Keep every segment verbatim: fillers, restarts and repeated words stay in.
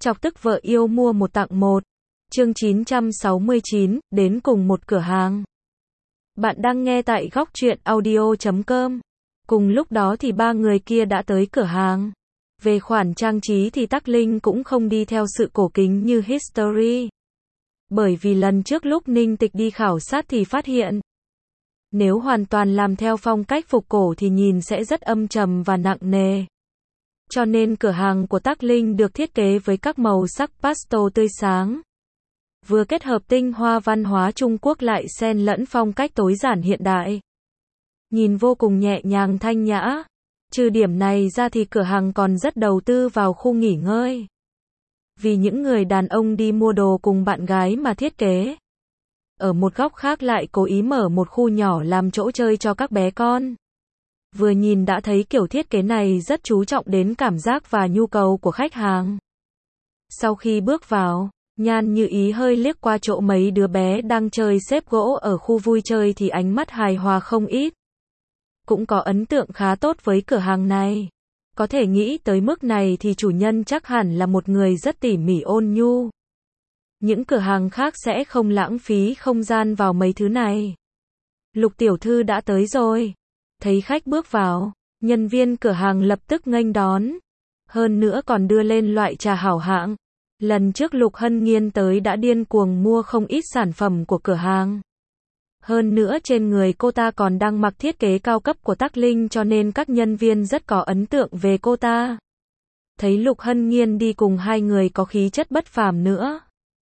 Chọc tức vợ yêu mua một tặng một. Chương chín trăm sáu mươi chín, đến cùng một cửa hàng. Bạn đang nghe tại góc truyện audio chấm com. Cùng lúc đó thì ba người kia đã tới cửa hàng. Về khoản trang trí thì Tắc Linh cũng không đi theo sự cổ kính như History. Bởi vì lần trước lúc Ninh Tịch đi khảo sát thì phát hiện, nếu hoàn toàn làm theo phong cách phục cổ thì nhìn sẽ rất âm trầm và nặng nề. Cho nên cửa hàng của Tắc Linh được thiết kế với các màu sắc pastel tươi sáng. Vừa kết hợp tinh hoa văn hóa Trung Quốc lại xen lẫn phong cách tối giản hiện đại. Nhìn vô cùng nhẹ nhàng thanh nhã. Trừ điểm này ra thì cửa hàng còn rất đầu tư vào khu nghỉ ngơi. Vì những người đàn ông đi mua đồ cùng bạn gái mà thiết kế. Ở một góc khác lại cố ý mở một khu nhỏ làm chỗ chơi cho các bé con. Vừa nhìn đã thấy kiểu thiết kế này rất chú trọng đến cảm giác và nhu cầu của khách hàng. Sau khi bước vào, Nhan Như Ý hơi liếc qua chỗ mấy đứa bé đang chơi xếp gỗ ở khu vui chơi thì ánh mắt hài hòa không ít. Cũng có ấn tượng khá tốt với cửa hàng này. Có thể nghĩ tới mức này thì chủ nhân chắc hẳn là một người rất tỉ mỉ ôn nhu. Những cửa hàng khác sẽ không lãng phí không gian vào mấy thứ này. Lục tiểu thư đã tới rồi. Thấy khách bước vào, nhân viên cửa hàng lập tức nghênh đón. Hơn nữa còn đưa lên loại trà hảo hạng. Lần trước Lục Hân Nghiên tới đã điên cuồng mua không ít sản phẩm của cửa hàng. Hơn nữa trên người cô ta còn đang mặc thiết kế cao cấp của Tắc Linh cho nên các nhân viên rất có ấn tượng về cô ta. Thấy Lục Hân Nghiên đi cùng hai người có khí chất bất phàm nữa.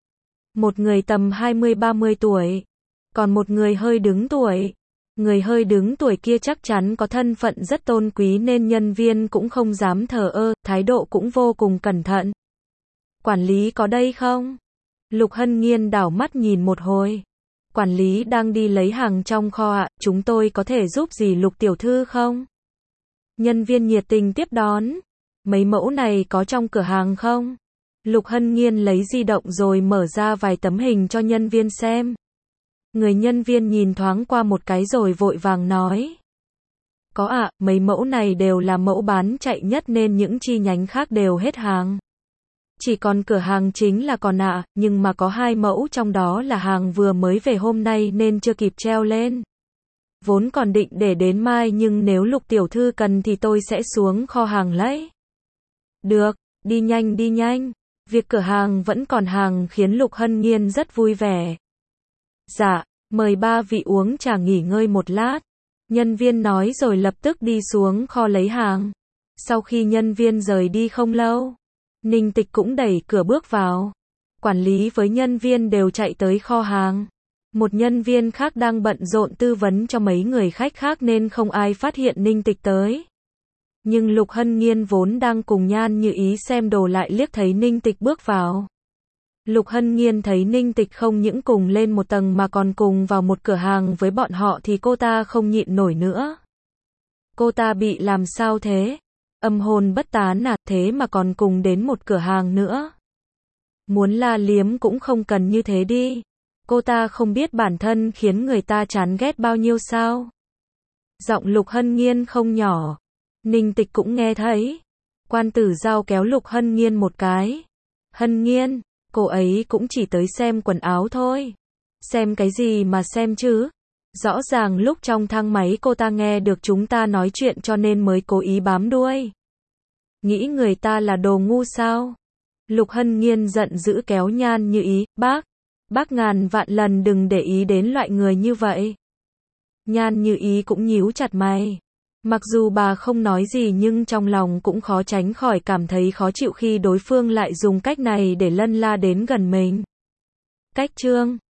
Một người tầm hai mươi ba mươi tuổi, còn một người hơi đứng tuổi. Người hơi đứng tuổi kia chắc chắn có thân phận rất tôn quý nên nhân viên cũng không dám thờ ơ, thái độ cũng vô cùng cẩn thận. Quản lý có đây không? Lục Hân Nghiên đảo mắt nhìn một hồi. Quản lý đang đi lấy hàng trong kho ạ, chúng tôi có thể giúp gì Lục tiểu thư không? Nhân viên nhiệt tình tiếp đón. Mấy mẫu này có trong cửa hàng không? Lục Hân Nghiên lấy di động rồi mở ra vài tấm hình cho nhân viên xem. Người nhân viên nhìn thoáng qua một cái rồi vội vàng nói. Có ạ, mấy mẫu này đều là mẫu bán chạy nhất nên những chi nhánh khác đều hết hàng. Chỉ còn cửa hàng chính là còn ạ, nhưng mà có hai mẫu trong đó là hàng vừa mới về hôm nay nên chưa kịp treo lên. Vốn còn định để đến mai nhưng nếu Lục tiểu thư cần thì tôi sẽ xuống kho hàng lấy. Được, đi nhanh đi nhanh. Việc cửa hàng vẫn còn hàng khiến Lục Hân Nghiên rất vui vẻ. Dạ, mời ba vị uống trà nghỉ ngơi một lát. Nhân viên nói rồi lập tức đi xuống kho lấy hàng. Sau khi nhân viên rời đi không lâu, Ninh Tịch cũng đẩy cửa bước vào. Quản lý với nhân viên đều chạy tới kho hàng. Một nhân viên khác đang bận rộn tư vấn cho mấy người khách khác nên không ai phát hiện Ninh Tịch tới. Nhưng Lục Hân Nghiên vốn đang cùng Nhan Như Ý xem đồ lại liếc thấy Ninh Tịch bước vào. Lục Hân Nghiên thấy Ninh Tịch không những cùng lên một tầng mà còn cùng vào một cửa hàng với bọn họ thì cô ta không nhịn nổi nữa. Cô ta bị làm sao thế? Âm hồn bất tán à, thế mà còn cùng đến một cửa hàng nữa. Muốn la liếm cũng không cần như thế đi. Cô ta không biết bản thân khiến người ta chán ghét bao nhiêu sao? Giọng Lục Hân Nghiên không nhỏ. Ninh Tịch cũng nghe thấy. Quan Tử Giao kéo Lục Hân Nghiên một cái. Hân Nghiên, cô ấy cũng chỉ tới xem quần áo thôi. Xem cái gì mà xem chứ? Rõ ràng lúc trong thang máy cô ta nghe được chúng ta nói chuyện cho nên mới cố ý bám đuôi. Nghĩ người ta là đồ ngu sao? Lục Hân Nghiên giận dữ kéo Nhan Như Ý. Bác, bác ngàn vạn lần đừng để ý đến loại người như vậy. Nhan Như Ý cũng nhíu chặt mày. Mặc dù bà không nói gì nhưng trong lòng cũng khó tránh khỏi cảm thấy khó chịu khi đối phương lại dùng cách này để lân la đến gần mình. Cách chương